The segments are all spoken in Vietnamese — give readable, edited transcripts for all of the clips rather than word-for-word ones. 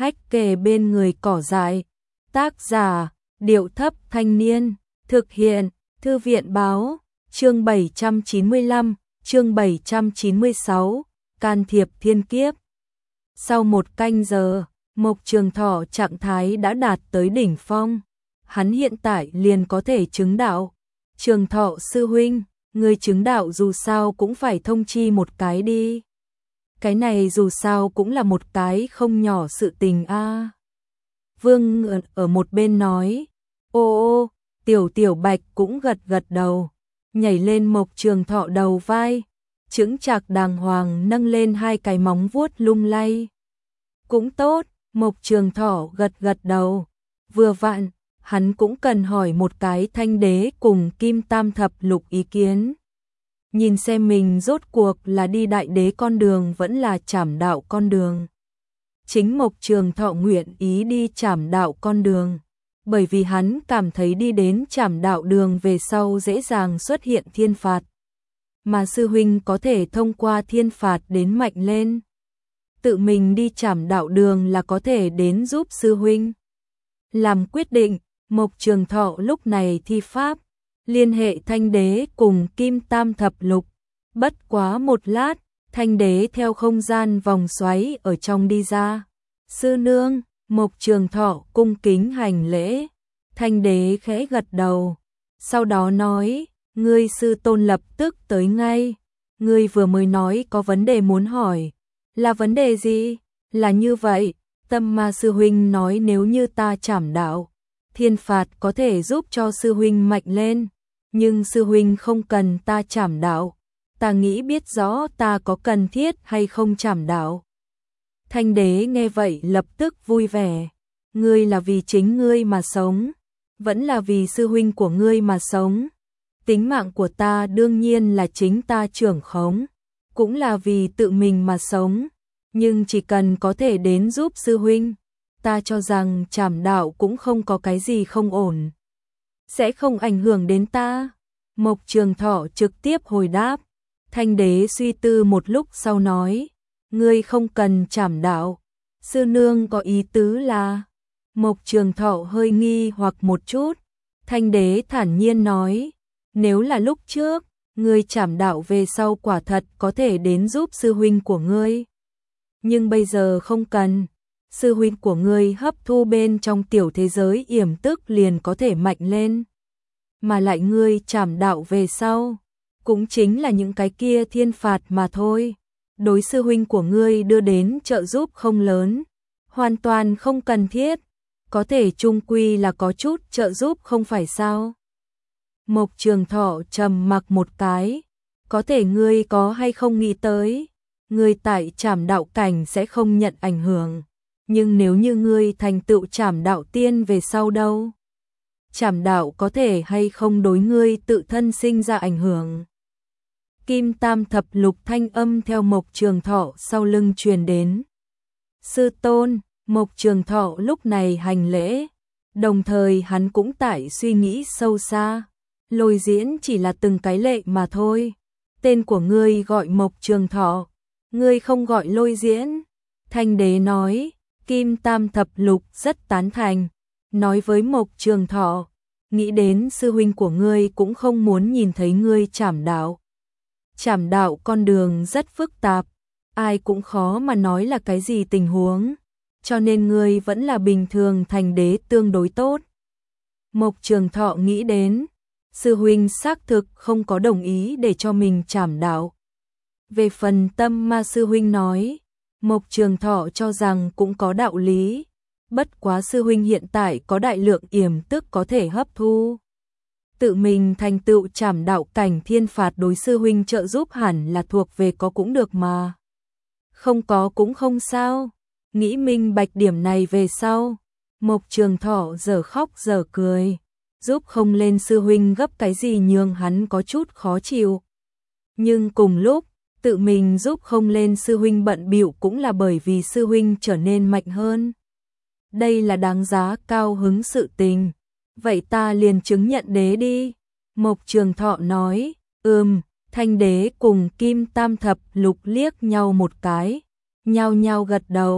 hách kề bên người cỏ dại. Tác giả, Điệu Thấp Thanh Niên. Thực hiện, Thư viện Báo. Chương 795, chương 796, can thiệp thiên kiếp. Sau 1 canh giờ, Mộc Trường Thọ trạng thái đã đạt tới đỉnh phong. Hắn hiện tại liền có thể chứng đạo. Trường Thọ sư huynh, người chứng đạo dù sao cũng phải thông chi một cái đi. Cái này dù sao cũng là một cái không nhỏ sự tình a. Vương Ngượn ở một bên nói, ô, Tiểu Bạch cũng gật gật đầu, nhảy lên Mộc Trường Thọ đầu vai, chững chạc đàng hoàng nâng lên 2 cái móng vuốt lung lay. Cũng tốt, Mộc Trường Thọ gật gật đầu, vừa vặn, hắn cũng cần hỏi một cái Thanh Đế cùng Kim Tam Thập Lục ý kiến. Nhìn xem mình rốt cuộc là đi Đại Đế con đường vẫn là Trảm Đạo con đường. Chính Mộc Trường Thọ nguyện ý đi Trảm Đạo con đường, bởi vì hắn cảm thấy đi đến Trảm Đạo đường về sau dễ dàng xuất hiện thiên phạt, mà sư huynh có thể thông qua thiên phạt đến mạnh lên. Tự mình đi Trảm Đạo đường là có thể đến giúp sư huynh. Làm quyết định, Mộc Trường Thọ lúc này thi pháp, liên hệ Thanh Đế cùng Kim Tam Thập Lục. Bất quá một lát, Thanh Đế theo không gian vòng xoáy ở trong đi ra. Sư nương, Mộc Trường Thọ cung kính hành lễ. Thanh Đế khẽ gật đầu, sau đó nói, ngươi sư tôn lập tức tới ngay. Ngươi vừa mới nói có vấn đề muốn hỏi. Là vấn đề gì? Là như vậy, Tâm Ma sư huynh nói nếu như ta trảm đạo, thiên phạt có thể giúp cho sư huynh mạnh lên, nhưng sư huynh không cần ta trảm đạo. Ta nghĩ biết rõ ta có cần thiết hay không trảm đạo. Thanh Đế nghe vậy lập tức vui vẻ. Ngươi là vì chính ngươi mà sống, vẫn là vì sư huynh của ngươi mà sống. Tính mạng của ta đương nhiên là chính ta trưởng khống, cũng là vì tự mình mà sống, nhưng chỉ cần có thể đến giúp sư huynh, ta cho rằng trảm đạo cũng không có cái gì không ổn, sẽ không ảnh hưởng đến ta. Mộc Trường Thọ trực tiếp hồi đáp. Thanh Đế suy tư một lúc sau nói, ngươi không cần trảm đạo, sư nương có ý tứ là. Mộc Trường Thọ hơi nghi hoặc một chút. Thanh Đế thản nhiên nói, nếu là lúc trước, ngươi trảm đạo về sau quả thật có thể đến giúp sư huynh của ngươi. Nhưng bây giờ không cần, sư huynh của ngươi hấp thu bên trong tiểu thế giới yểm tức liền có thể mạnh lên. Mà lại ngươi trảm đạo về sau, cũng chính là những cái kia thiên phạt mà thôi. Đối sư huynh của ngươi đưa đến trợ giúp không lớn, hoàn toàn không cần thiết, có thể chung quy là có chút trợ giúp không phải sao. Mộc Trường Thọ trầm mặc một cái, có thể ngươi có hay không nghĩ tới, ngươi tại trảm đạo cảnh sẽ không nhận ảnh hưởng, nhưng nếu như ngươi thành tựu trảm đạo tiên về sau đâu? Trảm đạo có thể hay không đối ngươi tự thân sinh ra ảnh hưởng? Kim Tam Thập Lục thanh âm theo Mộc Trường Thọ sau lưng truyền đến. Sư tôn, Mộc Trường Thọ lúc này hành lễ, đồng thời hắn cũng tại suy nghĩ sâu xa. Lôi Diễn chỉ là từng cái lệ mà thôi. Tên của ngươi gọi Mộc Trường Thọ, ngươi không gọi Lôi Diễn. Thanh Đế nói. Kim Tam Thập Lục rất tán thành, nói với Mộc Trường Thọ, nghĩ đến sư huynh của ngươi cũng không muốn nhìn thấy ngươi trảm đạo. Trảm đạo con đường rất phức tạp, ai cũng khó mà nói là cái gì tình huống, cho nên ngươi vẫn là bình thường thành đế tương đối tốt. Mộc Trường Thọ nghĩ đến, sư huynh xác thực không có đồng ý để cho mình trảm đạo. Về phần Tâm Ma sư huynh nói, Mộc Trường Thọ cho rằng cũng có đạo lý, bất quá sư huynh hiện tại có đại lượng yểm tức có thể hấp thu. Tự mình thành tựu trảm đạo cảnh thiên phạt đối sư huynh trợ giúp hẳn là thuộc về có cũng được mà. Không có cũng không sao, nghĩ minh bạch điểm này về sau. Mộc Trường Thọ giờ khóc giờ cười, giúp không lên sư huynh gấp cái gì nhường hắn có chút khó chịu. Nhưng cùng lúc, tự mình giúp không lên sư huynh bận bịu cũng là bởi vì sư huynh trở nên mạnh hơn. Đây là đáng giá cao hứng sự tình. Vậy ta liền chứng nhận đế đi. Mộc Trường Thọ nói, Thanh Đế cùng Kim Tam Thập Lục liếc nhau một cái, nhao nhao gật đầu.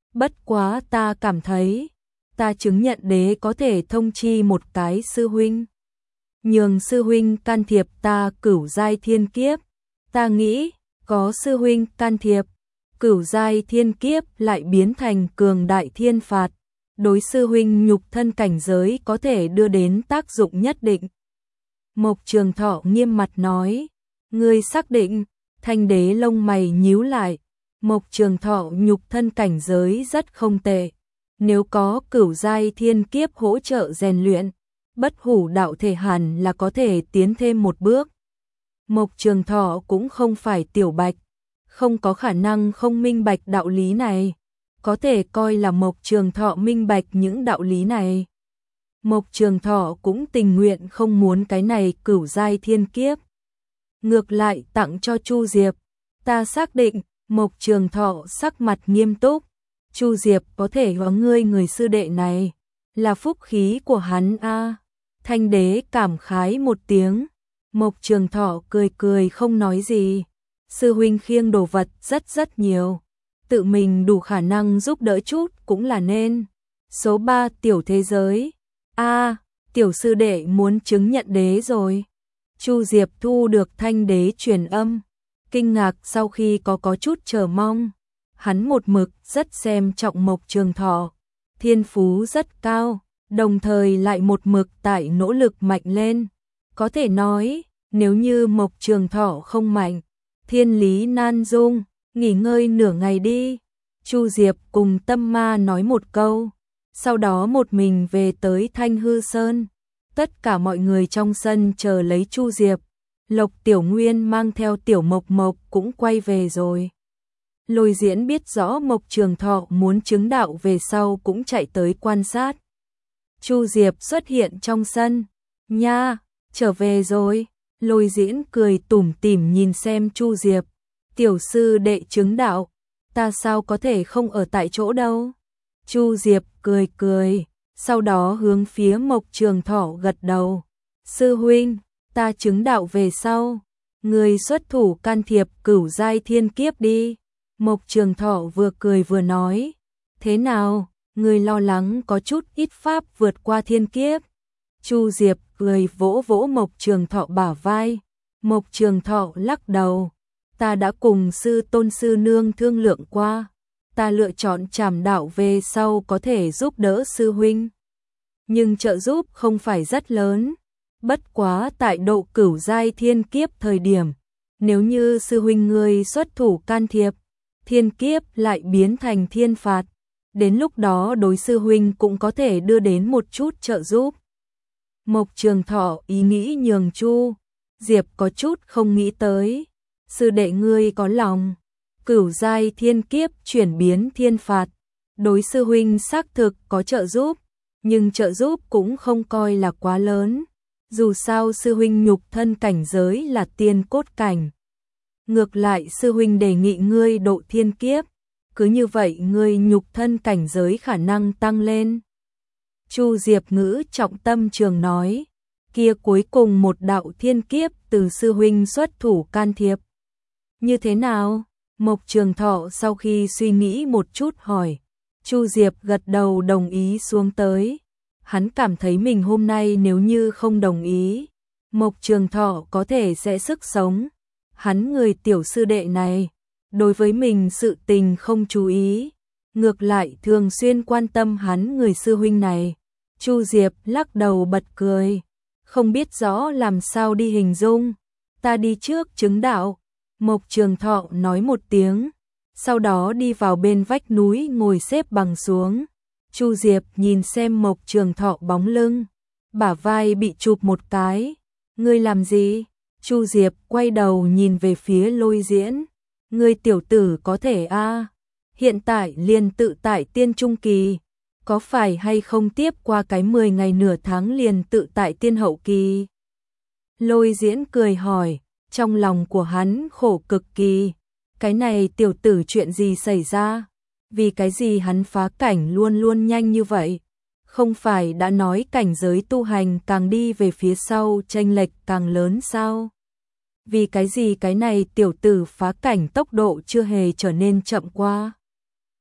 Bất quá ta cảm thấy, ta chứng nhận đế có thể thông chi một cái sư huynh. Nhường sư huynh can thiệp ta cửu giai thiên kiếp. Ta nghĩ, có sư huynh can thiệp, cửu giai thiên kiếp lại biến thành cường đại thiên phạt. Đối sư huynh nhục thân cảnh giới có thể đưa đến tác dụng nhất định. Mộc Trường Thọ nghiêm mặt nói, ngươi xác định? Thanh đế lông mày nhíu lại. Mộc Trường Thọ nhục thân cảnh giới rất không tệ. Nếu có cửu giai thiên kiếp hỗ trợ rèn luyện, bất hủ đạo thể hẳn là có thể tiến thêm một bước. Mộc Trường Thọ cũng không phải tiểu bạch, không có khả năng không minh bạch đạo lý này. Có thể coi là Mộc Trường Thọ minh bạch những đạo lý này. Mộc Trường Thọ cũng tình nguyện không muốn cái này cửu giai thiên kiếp. Ngược lại tặng cho Chu Diệp. Ta xác định, Mộc Trường Thọ sắc mặt nghiêm túc. Chu Diệp có thể có ngươi người sư đệ này, là phúc khí của hắn a. Thanh đế cảm khái một tiếng. Mộc Trường Thọ cười cười không nói gì. Sư huynh khiêng đồ vật rất nhiều. Tự mình đủ khả năng giúp đỡ chút cũng là nên. Số 3 tiểu thế giới. Tiểu sư đệ muốn chứng nhận đế rồi. Chu Diệp thu được thanh đế truyền âm. Kinh ngạc sau khi có chút chờ mong. Hắn một mực rất xem trọng Mộc Trường Thọ. Thiên phú rất cao, đồng thời lại một mực tại nỗ lực mạnh lên. Có thể nói, nếu như Mộc Trường Thọ không mạnh, thiên lý nan dung, nghỉ ngơi nửa ngày đi. Chu Diệp cùng Tâm Ma nói một câu, sau đó một mình về tới Thanh Hư Sơn. Tất cả mọi người trong sân chờ lấy Chu Diệp. Lộc Tiểu Nguyên mang theo Tiểu Mộc Mộc cũng quay về rồi. Lôi Diễn biết rõ Mộc Trường Thọ muốn chứng đạo về sau cũng chạy tới quan sát. Chu Diệp xuất hiện trong sân. Nha, trở về rồi. Lôi Diễn cười tủm tỉm nhìn xem Chu Diệp. Tiểu sư đệ chứng đạo, ta sao có thể không ở tại chỗ đâu. Chu Diệp cười cười, sau đó hướng phía Mộc Trường Thọ gật đầu. Sư huynh, ta chứng đạo về sau, người xuất thủ can thiệp cửu giai thiên kiếp đi. Mộc Trường Thọ vừa cười vừa nói, thế nào, người lo lắng có chút ít pháp vượt qua thiên kiếp. Chu Diệp cười vỗ vỗ Mộc Trường Thọ bả vai. Mộc Trường Thọ lắc đầu, ta đã cùng sư tôn sư nương thương lượng qua, ta lựa chọn trảm đạo về sau có thể giúp đỡ sư huynh. Nhưng trợ giúp không phải rất lớn, bất quá tại độ cửu giai thiên kiếp thời điểm, nếu như sư huynh ngươi xuất thủ can thiệp, thiên kiếp lại biến thành thiên phạt, đến lúc đó đối sư huynh cũng có thể đưa đến một chút trợ giúp. Mộc Trường Thọ ý nghĩ nhường Chu Diệp có chút không nghĩ tới. Sư đệ ngươi có lòng, cửu giai thiên kiếp chuyển biến thiên phạt, đối sư huynh xác thực có trợ giúp, nhưng trợ giúp cũng không coi là quá lớn. Dù sao sư huynh nhục thân cảnh giới là tiên cốt cảnh. Ngược lại sư huynh đề nghị ngươi độ thiên kiếp, cứ như vậy ngươi nhục thân cảnh giới khả năng tăng lên. Chu Diệp ngữ trọng tâm trường nói, kia cuối cùng một đạo thiên kiếp từ sư huynh xuất thủ can thiệp. Như thế nào? Mộc Trường Thọ sau khi suy nghĩ một chút hỏi. Chu Diệp gật đầu đồng ý xuống tới. Hắn cảm thấy mình hôm nay nếu như không đồng ý, Mộc Trường Thọ có thể sẽ sức sống. Hắn người tiểu sư đệ này, đối với mình sự tình không chú ý, ngược lại thường xuyên quan tâm hắn người sư huynh này. Chu Diệp lắc đầu bật cười, không biết rõ làm sao đi hình dung. Ta đi trước chứng đạo. Mộc Trường Thọ nói một tiếng, sau đó đi vào bên vách núi ngồi xếp bằng xuống. Chu Diệp nhìn xem Mộc Trường Thọ bóng lưng, bả vai bị chụp một cái. Ngươi làm gì? Chu Diệp quay đầu nhìn về phía Lôi Diễn. Ngươi tiểu tử có thể hiện tại liền tự tại tiên trung kỳ, có phải hay không tiếp qua cái 10 ngày nửa tháng liền tự tại tiên hậu kỳ? Lôi Diễn cười hỏi, trong lòng của hắn khổ cực kỳ. Cái này tiểu tử chuyện gì xảy ra? Vì cái gì hắn phá cảnh luôn luôn nhanh như vậy? Không phải đã nói cảnh giới tu hành càng đi về phía sau chênh lệch càng lớn sao? Vì cái gì cái này tiểu tử phá cảnh tốc độ chưa hề trở nên chậm qua?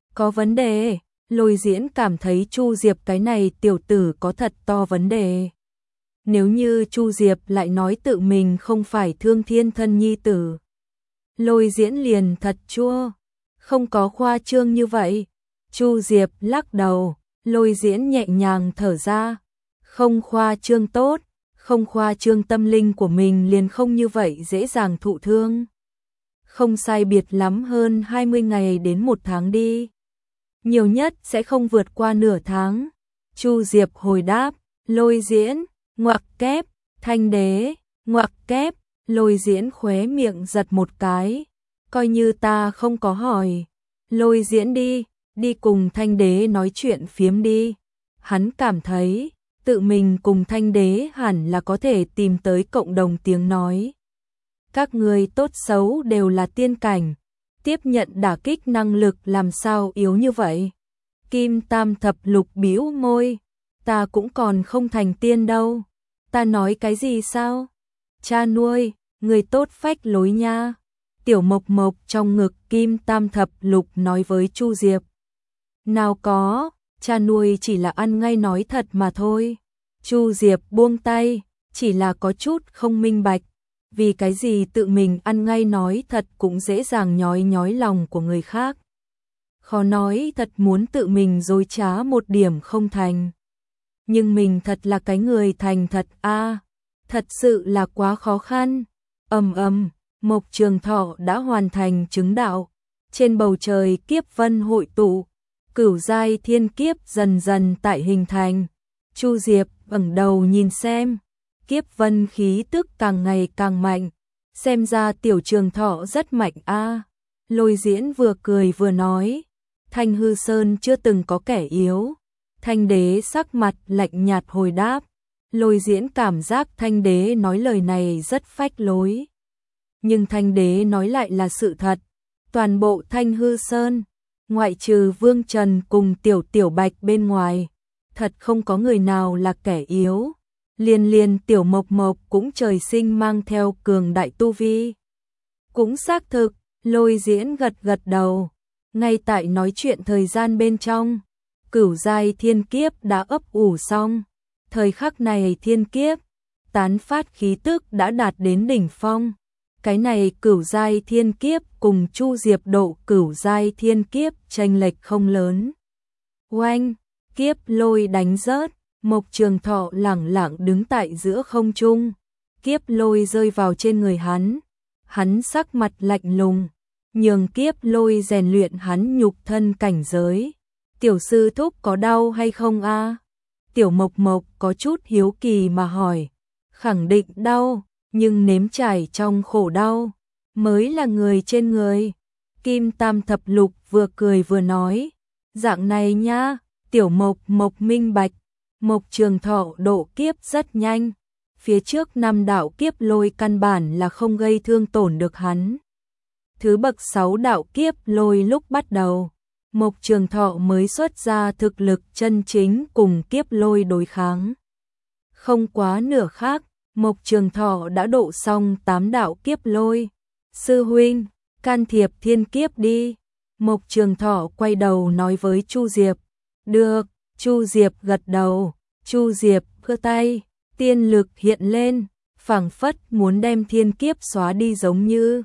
Có vấn đề, Lôi Diễn cảm thấy Chu Diệp cái này tiểu tử có thật to vấn đề. Nếu như Chu Diệp lại nói tự mình không phải Thương Thiên thân nhi tử, Lôi Diễn liền thật chua, không có khoa trương như vậy. Chu Diệp lắc đầu, Lôi Diễn nhẹ nhàng thở ra, không khoa trương tốt, không khoa trương tâm linh của mình liền không như vậy dễ dàng thụ thương. Không sai biệt lắm hơn 20 ngày đến 1 tháng đi. Nhiều nhất sẽ không vượt qua nửa tháng. Chu Diệp hồi đáp, Lôi Diễn, ngoặc kép, Thanh Đế, ngoặc kép, Lôi Diễn khóe miệng giật một cái. Coi như ta không có hỏi. Lôi Diễn đi cùng Thanh Đế nói chuyện phiếm đi. Hắn cảm thấy, tự mình cùng Thanh Đế hẳn là có thể tìm tới cộng đồng tiếng nói. Các người tốt xấu đều là tiên cảnh, tiếp nhận đả kích năng lực làm sao yếu như vậy. Kim Tam Thập Lục bĩu môi, ta cũng còn không thành tiên đâu. Ta nói cái gì sao? Cha nuôi, người tốt phách lối nha. Tiểu Mộc Mộc trong ngực Kim Tam Thập Lục nói với Chu Diệp. Nào có, cha nuôi chỉ là ăn ngay nói thật mà thôi. Chu Diệp buông tay, chỉ là có chút không minh bạch. Vì cái gì tự mình ăn ngay nói thật cũng dễ dàng nhói lòng của người khác. Khó nói thật muốn tự mình dối trá một điểm không thành. Nhưng mình thật là cái người thành thật a, thật sự là quá khó khăn. Mộc Trường Thọ đã hoàn thành chứng đạo. Trên bầu trời kiếp vân hội tụ, cửu giai thiên kiếp dần dần tại hình thành. Chu Diệp ngẩng đầu nhìn xem, kiếp vân khí tức càng ngày càng mạnh, xem ra Tiểu Trường Thọ rất mạnh a. Lôi Diễn vừa cười vừa nói, Thanh Hư Sơn chưa từng có kẻ yếu. Thanh Đế sắc mặt lạnh nhạt hồi đáp. Lôi Diễn cảm giác Thanh Đế nói lời này rất phách lối. Nhưng Thanh Đế nói lại là sự thật. Toàn bộ Thanh Hư Sơn, ngoại trừ Vương Trần cùng Tiểu Bạch bên ngoài, thật không có người nào là kẻ yếu. Liên Tiểu Mộc Mộc cũng trời sinh mang theo cường đại tu vi. Cũng xác thực, Lôi Diễn gật đầu. Ngay tại nói chuyện thời gian bên trong, cửu giai thiên kiếp đã ấp ủ xong. Thời khắc này thiên kiếp, tán phát khí tức đã đạt đến đỉnh phong. Cái này cửu giai thiên kiếp cùng Chu Diệp độ cửu giai thiên kiếp chênh lệch không lớn. Oanh, kiếp lôi đánh rớt, Mộc Trường Thọ lẳng lặng đứng tại giữa không trung. Kiếp lôi rơi vào trên người hắn sắc mặt lạnh lùng, nhường kiếp lôi rèn luyện hắn nhục thân cảnh giới. Tiểu sư thúc có đau hay không a? Tiểu Mộc Mộc có chút hiếu kỳ mà hỏi. Khẳng định đau, nhưng nếm trải trong khổ đau mới là người trên người. Kim Tam Thập Lục vừa cười vừa nói, dạng này nha. Tiểu Mộc Mộc minh bạch. Mộc Trường Thọ độ kiếp rất nhanh, phía trước 5 đạo kiếp lôi căn bản là không gây thương tổn được hắn. Thứ bậc 6 đạo kiếp lôi lúc bắt đầu, Mộc Trường Thọ mới xuất ra thực lực chân chính cùng kiếp lôi đối kháng. Không quá nửa khác, Mộc Trường Thọ đã độ xong 8 đạo kiếp lôi. Sư huynh, can thiệp thiên kiếp đi. Mộc Trường Thọ quay đầu nói với Chu Diệp. Được. Chu Diệp gật đầu. Chu Diệp giơ tay, tiên lực hiện lên, phảng phất muốn đem thiên kiếp xóa đi giống như.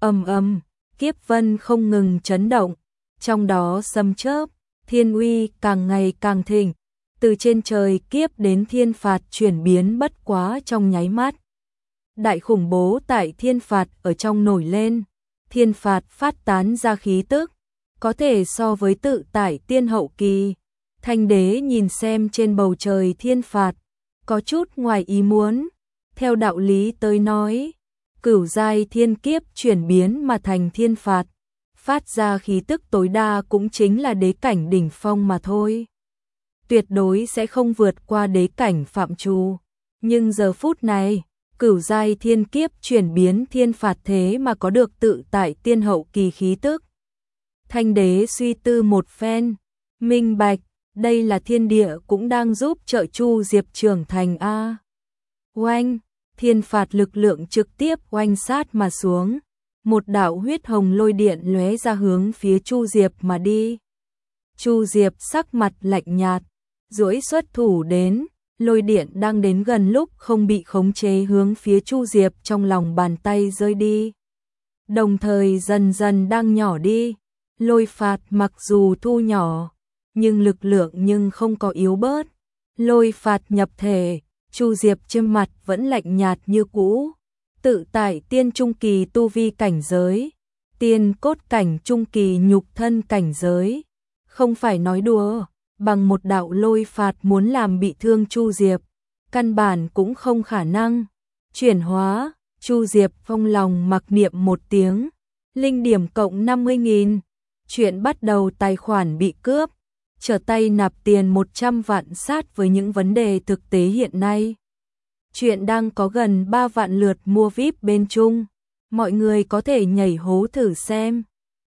Kiếp vân không ngừng chấn động, trong đó sấm chớp, thiên uy càng ngày càng thịnh, từ trên trời kiếp đến thiên phạt chuyển biến bất quá trong nháy mắt. Đại khủng bố tại thiên phạt ở trong nổi lên, thiên phạt phát tán ra khí tức, có thể so với tự tại tiên hậu kỳ. Thanh Đế nhìn xem trên bầu trời thiên phạt, có chút ngoài ý muốn. Theo đạo lý tới nói, cửu giai thiên kiếp chuyển biến mà thành thiên phạt, phát ra khí tức tối đa cũng chính là đế cảnh đỉnh phong mà thôi. Tuyệt đối sẽ không vượt qua đế cảnh phạm trù. Nhưng giờ phút này, cửu giai thiên kiếp chuyển biến thiên phạt thế mà có được tự tại tiên hậu kỳ khí tức. Thanh Đế suy tư một phen, minh bạch, đây là thiên địa cũng đang giúp trợ Chu Diệp trưởng thành a. Oanh, thiên phạt lực lượng trực tiếp oanh sát mà xuống, một đạo huyết hồng lôi điện lóe ra hướng phía Chu Diệp mà đi. Chu Diệp sắc mặt lạnh nhạt, duỗi xuất thủ đến, lôi điện đang đến gần lúc không bị khống chế hướng phía Chu Diệp trong lòng bàn tay rơi đi. Đồng thời dần dần đang nhỏ đi, lôi phạt mặc dù thu nhỏ, nhưng lực lượng nhưng không có yếu bớt. Lôi phạt nhập thể, Chu Diệp trên mặt vẫn lạnh nhạt như cũ, tự tại tiên trung kỳ tu vi cảnh giới, tiên cốt cảnh trung kỳ nhục thân cảnh giới. Không phải nói đùa, bằng một đạo lôi phạt muốn làm bị thương Chu Diệp, căn bản cũng không khả năng. Chuyển hóa, Chu Diệp phong lòng mặc niệm một tiếng, linh điểm cộng 50.000, chuyện bắt đầu tài khoản bị cướp, trở tay nạp tiền 100 vạn sát với những vấn đề thực tế hiện nay. Chuyện đang có gần 3 vạn lượt mua VIP bên Trung, mọi người có thể nhảy hố thử xem.